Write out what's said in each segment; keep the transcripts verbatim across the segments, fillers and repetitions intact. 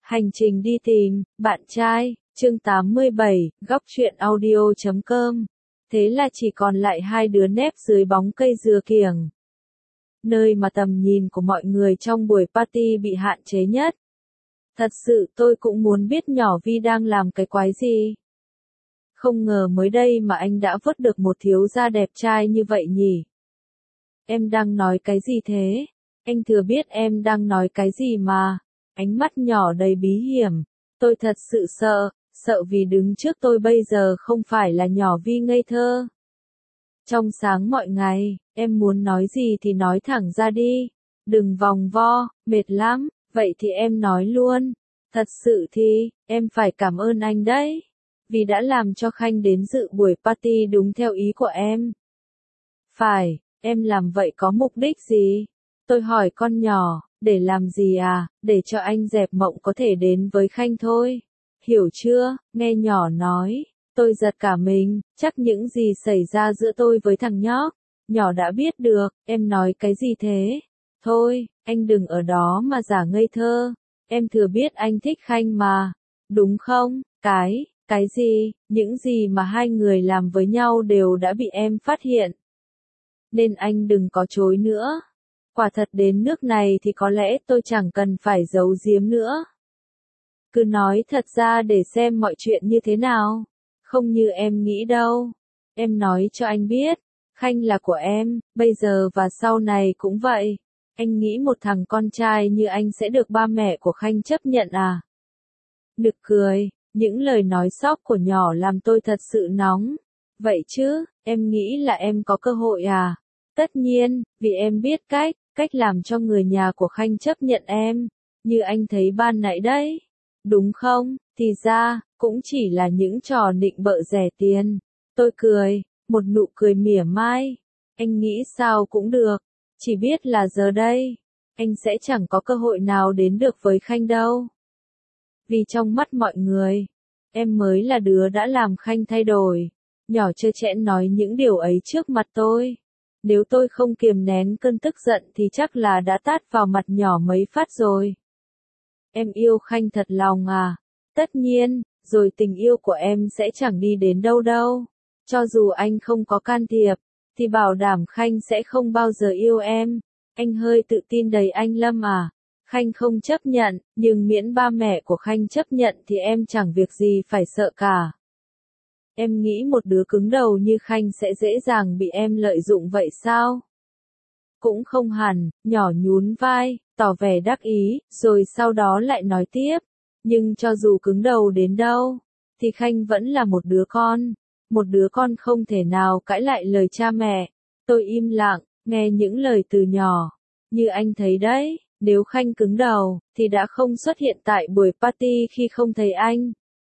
Hành trình đi tìm bạn trai, chương tám mươi bảy, góc truyện audio chấm com. Thế là chỉ còn lại hai đứa nép dưới bóng cây dừa kiểng. Nơi mà tầm nhìn của mọi người trong buổi party bị hạn chế nhất. Thật sự tôi cũng muốn biết nhỏ Vi đang làm cái quái gì. Không ngờ mới đây mà anh đã vớt được một thiếu gia đẹp trai như vậy nhỉ. Em đang nói cái gì thế? Anh thừa biết em đang nói cái gì mà. Ánh mắt nhỏ đầy bí hiểm. Tôi thật sự sợ, sợ vì đứng trước tôi bây giờ không phải là nhỏ Vi ngây thơ. Trong sáng mọi ngày, em muốn nói gì thì nói thẳng ra đi. Đừng vòng vo, mệt lắm, vậy thì em nói luôn. Thật sự thì, em phải cảm ơn anh đấy. Vì đã làm cho Khanh đến dự buổi party đúng theo ý của em. Phải, em làm vậy có mục đích gì? Tôi hỏi con nhỏ, để làm gì à, để cho anh dẹp mộng có thể đến với Khanh thôi. Hiểu chưa, nghe nhỏ nói, tôi giật cả mình, chắc những gì xảy ra giữa tôi với thằng nhóc. Nhỏ đã biết được, em nói cái gì thế? Thôi, anh đừng ở đó mà giả ngây thơ. Em thừa biết anh thích Khanh mà. Đúng không, cái, cái gì, những gì mà hai người làm với nhau đều đã bị em phát hiện. Nên anh đừng có chối nữa. Quả thật đến nước này thì có lẽ tôi chẳng cần phải giấu giếm nữa. Cứ nói thật ra để xem mọi chuyện như thế nào. Không như em nghĩ đâu. Em nói cho anh biết, Khanh là của em, bây giờ và sau này cũng vậy. Anh nghĩ một thằng con trai như anh sẽ được ba mẹ của Khanh chấp nhận à? Nực cười, những lời nói xóc của nhỏ làm tôi thật sự nóng. Vậy chứ, em nghĩ là em có cơ hội à? Tất nhiên, vì em biết cách, cách làm cho người nhà của Khanh chấp nhận em, như anh thấy ban nãy đấy. Đúng không, thì ra, cũng chỉ là những trò nịnh bợ rẻ tiền. Tôi cười, một nụ cười mỉa mai. Anh nghĩ sao cũng được, chỉ biết là giờ đây, anh sẽ chẳng có cơ hội nào đến được với Khanh đâu. Vì trong mắt mọi người, em mới là đứa đã làm Khanh thay đổi. Nhỏ trơ trẽn nói những điều ấy trước mặt tôi. Nếu tôi không kiềm nén cơn tức giận thì chắc là đã tát vào mặt nhỏ mấy phát rồi. Em yêu Khanh thật lòng à? Tất nhiên, rồi tình yêu của em sẽ chẳng đi đến đâu đâu. Cho dù anh không có can thiệp, thì bảo đảm Khanh sẽ không bao giờ yêu em. Anh hơi tự tin đầy anh Lâm à? Khanh không chấp nhận, nhưng miễn ba mẹ của Khanh chấp nhận thì em chẳng việc gì phải sợ cả. Em nghĩ một đứa cứng đầu như Khanh sẽ dễ dàng bị em lợi dụng vậy sao? Cũng không hẳn, nhỏ nhún vai, tỏ vẻ đắc ý, rồi sau đó lại nói tiếp. Nhưng cho dù cứng đầu đến đâu, thì Khanh vẫn là một đứa con. Một đứa con không thể nào cãi lại lời cha mẹ. Tôi im lặng, nghe những lời từ nhỏ. Như anh thấy đấy, nếu Khanh cứng đầu, thì đã không xuất hiện tại buổi party khi không thấy anh.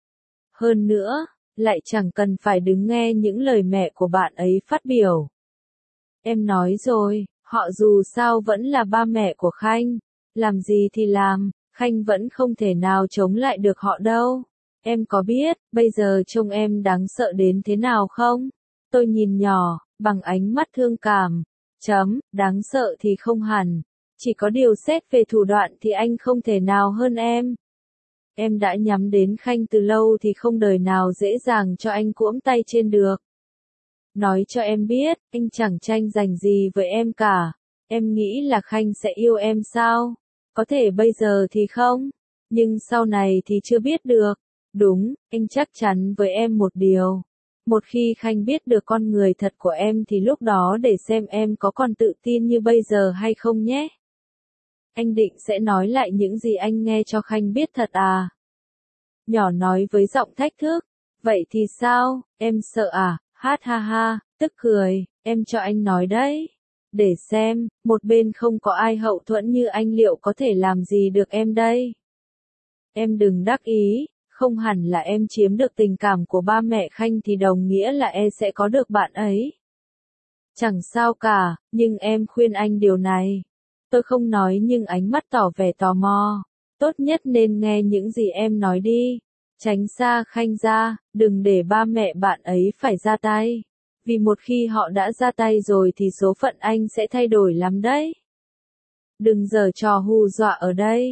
Hơn nữa, lại chẳng cần phải đứng nghe những lời mẹ của bạn ấy phát biểu. Em nói rồi, họ dù sao vẫn là ba mẹ của Khanh. Làm gì thì làm, Khanh vẫn không thể nào chống lại được họ đâu. Em có biết, bây giờ trông em đáng sợ đến thế nào không? Tôi nhìn nhỏ, bằng ánh mắt thương cảm. Chấm, đáng sợ thì không hẳn. Chỉ có điều xét về thủ đoạn thì anh không thể nào hơn em. Em đã nhắm đến Khanh từ lâu thì không đời nào dễ dàng cho anh cũm tay trên được. Nói cho em biết, anh chẳng tranh giành gì với em cả. Em nghĩ là Khanh sẽ yêu em sao? Có thể bây giờ thì không, nhưng sau này thì chưa biết được. Đúng, anh chắc chắn với em một điều. Một khi Khanh biết được con người thật của em thì lúc đó để xem em có còn tự tin như bây giờ hay không nhé. Anh định sẽ nói lại những gì anh nghe cho Khanh biết thật à? Nhỏ nói với giọng thách thức. Vậy thì sao, em sợ à? Hát ha ha, tức cười, em cho anh nói đấy. Để xem, một bên không có ai hậu thuẫn như anh liệu có thể làm gì được em đây? Em đừng đắc ý, không hẳn là em chiếm được tình cảm của ba mẹ Khanh thì đồng nghĩa là em sẽ có được bạn ấy. Chẳng sao cả, nhưng em khuyên anh điều này. Tôi không nói nhưng ánh mắt tỏ vẻ tò mò. Tốt nhất nên nghe những gì em nói đi. Tránh xa Khanh ra, đừng để ba mẹ bạn ấy phải ra tay. Vì một khi họ đã ra tay rồi thì số phận anh sẽ thay đổi lắm đấy. Đừng giở trò hù dọa ở đây.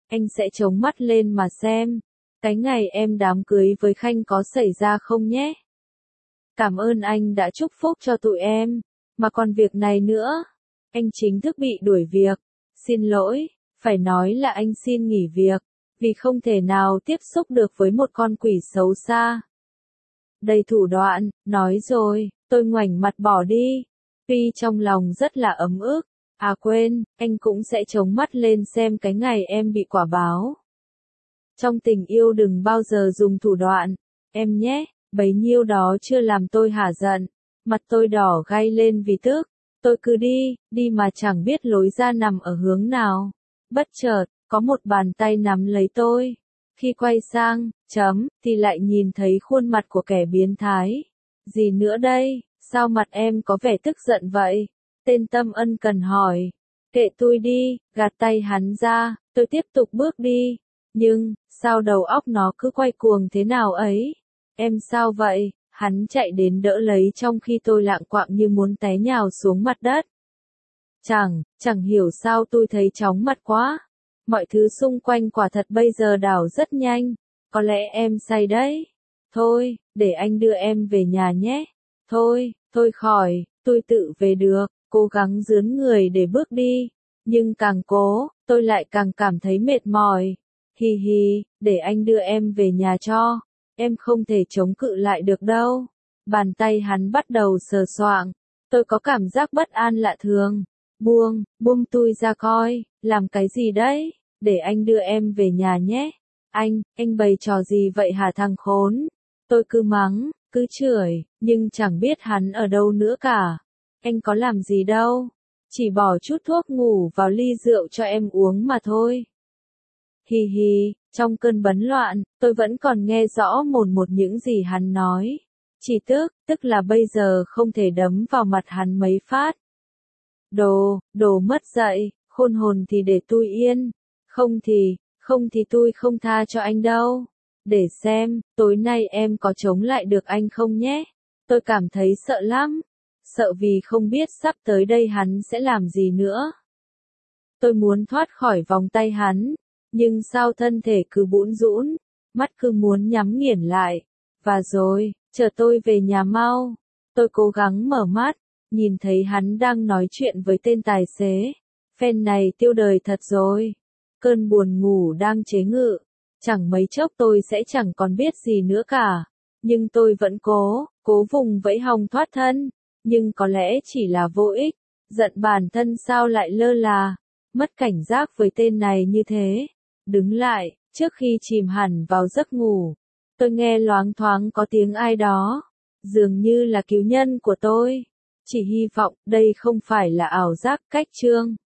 anh sẽ chống mắt lên mà xem. Cái ngày em đám cưới với Khanh có xảy ra không nhé? Cảm ơn anh đã chúc phúc cho tụi em. Mà còn việc này nữa. Anh chính thức bị đuổi việc. Xin lỗi, phải nói là anh xin nghỉ việc. Vì không thể nào tiếp xúc được với một con quỷ xấu xa. Đầy thủ đoạn, nói rồi, tôi ngoảnh mặt bỏ đi. Tuy trong lòng rất là ấm ức. À quên, anh cũng sẽ chống mắt lên xem cái ngày em bị quả báo. Trong tình yêu đừng bao giờ dùng thủ đoạn, em nhé, bấy nhiêu đó chưa làm tôi hả giận. Mặt tôi đỏ gay lên vì tức. Tôi cứ đi, đi mà chẳng biết lối ra nằm ở hướng nào. Bất chợt, có một bàn tay nắm lấy tôi. Khi quay sang, chấm, thì lại nhìn thấy khuôn mặt của kẻ biến thái. Gì nữa đây, sao mặt em có vẻ tức giận vậy? Tên Tâm ân cần hỏi. Kệ tôi đi, gạt tay hắn ra, tôi tiếp tục bước đi. Nhưng, sao đầu óc nó cứ quay cuồng thế nào ấy? Em sao vậy? Hắn chạy đến đỡ lấy trong khi tôi lạng quạng như muốn té nhào xuống mặt đất. Chẳng, chẳng hiểu sao tôi thấy chóng mặt quá. Mọi thứ xung quanh quả thật bây giờ đảo rất nhanh. Có lẽ em say đấy. Thôi, để anh đưa em về nhà nhé. Thôi, thôi khỏi, tôi tự về được. Cố gắng dướn người để bước đi. Nhưng càng cố, tôi lại càng cảm thấy mệt mỏi. Hi hi, để anh đưa em về nhà cho. Em không thể chống cự lại được đâu. Bàn tay hắn bắt đầu sờ soạng. Tôi có cảm giác bất an lạ thường. Buông, buông tôi ra coi, làm cái gì đấy? Để anh đưa em về nhà nhé. Anh, anh bày trò gì vậy hả thằng khốn? Tôi cứ mắng, cứ chửi, nhưng chẳng biết hắn ở đâu nữa cả. Anh có làm gì đâu. Chỉ bỏ chút thuốc ngủ vào ly rượu cho em uống mà thôi. Hi hi, trong cơn bấn loạn, tôi vẫn còn nghe rõ một một những gì hắn nói. Chỉ tức, tức là bây giờ không thể đấm vào mặt hắn mấy phát. Đồ, đồ mất dạy, khôn hồn thì để tôi yên. Không thì, không thì tôi không tha cho anh đâu. Để xem, tối nay em có chống lại được anh không nhé. Tôi cảm thấy sợ lắm. Sợ vì không biết sắp tới đây hắn sẽ làm gì nữa. Tôi muốn thoát khỏi vòng tay hắn. Nhưng sao thân thể cứ bủn rũn, mắt cứ muốn nhắm nghiền lại. Và rồi, chờ tôi về nhà mau. Tôi cố gắng mở mắt, nhìn thấy hắn đang nói chuyện với tên tài xế. Phen này tiêu đời thật rồi. Cơn buồn ngủ đang chế ngự. Chẳng mấy chốc tôi sẽ chẳng còn biết gì nữa cả. Nhưng tôi vẫn cố, cố vùng vẫy hòng thoát thân. Nhưng có lẽ chỉ là vô ích. Giận bản thân sao lại lơ là. Mất cảnh giác với tên này như thế. Đứng lại, trước khi chìm hẳn vào giấc ngủ. Tôi nghe loáng thoáng có tiếng ai đó. Dường như là cứu nhân của tôi. Chỉ hy vọng đây không phải là ảo giác cách chương.